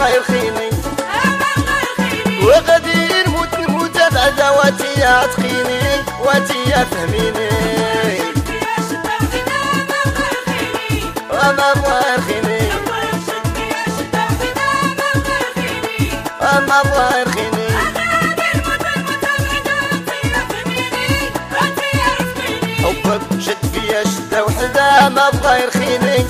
الله يرخيني وغادي نموت بعدا واتي يا تخيني واتي يا فهميني اما الله يرخيني اما الله يرخيني حبك شد فيا شدة وحدة ما بغا يرخيني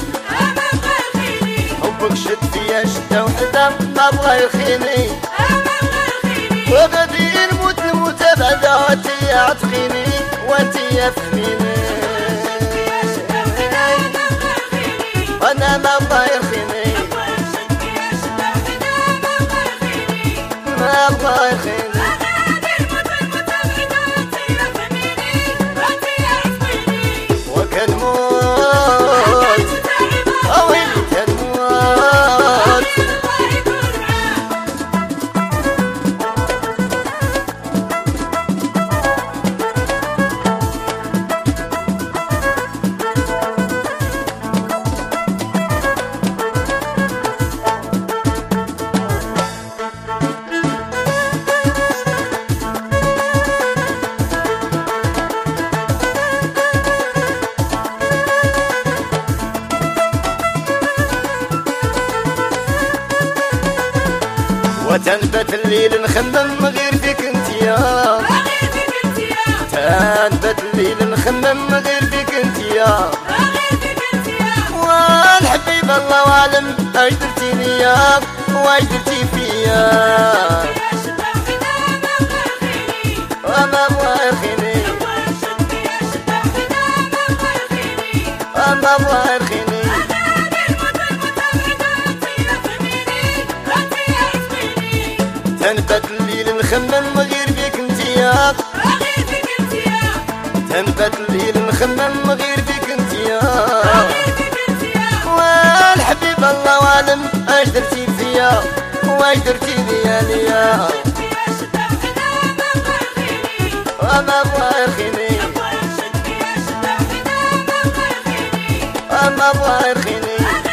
حبك شد فيا شدة وحدة ما بغا يرخيني وغادي نموت بعدا وانتي يا تخيني وانتي يا فهميني انا ما بغا يرخيني ما بغا يرخيني وكنموت اويلي كنموت وتنبت الليل نخمم غير فيك انتيا تنبت الليل نخمم غير فيك انتيا والحبيب الله اعلم اش درتي ليا واش درتي فيا اما الله يرخيني اما الله يرخيني تنبت الليل نخمم غير فيك انتيا تنبت الليل نخمم غير فيك انتيا والحبيب الله اعلم اش درتي فيا واش درتي ليا اما الله يرخيني اما الله يرخيني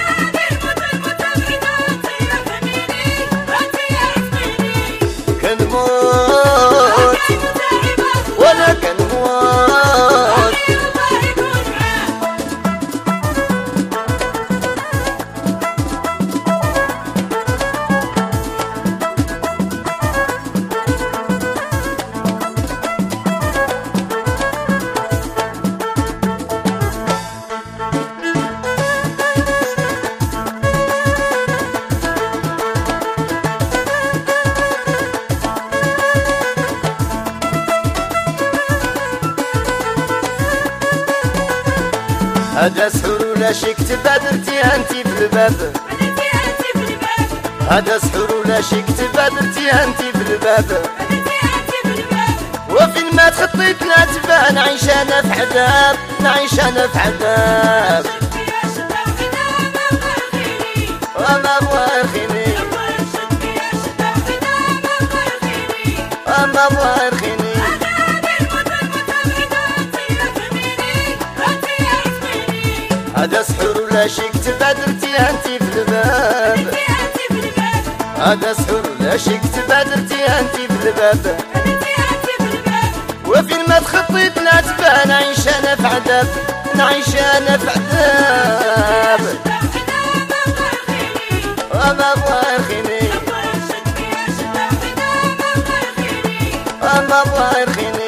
كنموت وانا كنموت هذا سحور ولا شي كتب درتي انتي في الباب هذا سحور ولا شي كتب درتي انتي في الباب وفين ما تخطيت لا تبان نعيش انا في عذاب نعيش انا في عذاب اما الله يرخيني اما الله يرخيني هذا سحور ولا شي كتب درتي انتي في الباب هذا سحور ولا شي كتب درتي انتي في الباب وفين ما تخطيت لا تبان نعيش انا في عذاب نعيش انا في عذاب اما الله يرخيني اما الله يرخيني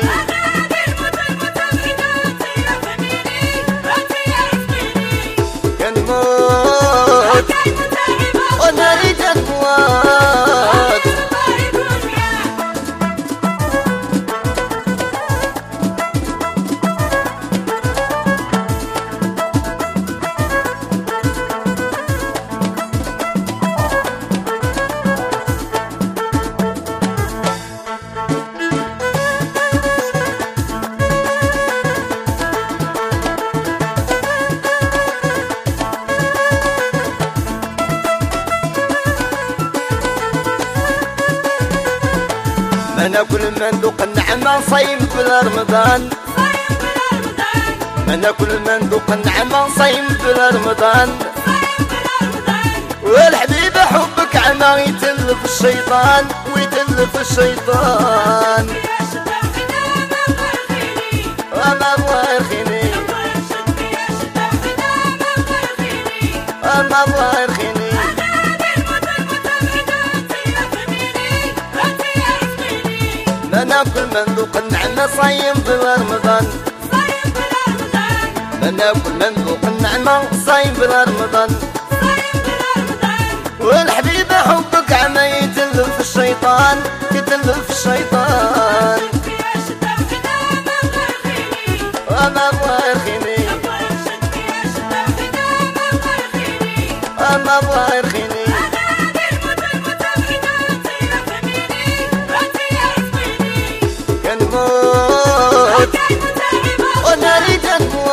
كنموت وانا ريت نموت ما ناكل ما ندوق النعمة صايم بلا رمضان ما ناكل ما ندوق النعمة صايم بلا رمضان والحبيبة حبك عما يتلف الشيطان ويتلف الشيطان أما الله يرخيني أما الله يرخيني ما ناكل مندوق النعمة صايم بلا رمضان ما ناكل مندوق النعمة صايم بلا رمضان والحبيب حبك عما يتلف الشيطان يتلف الشيطان أما الله يرخيني أما الله يرخيني كنموت وناري كنموت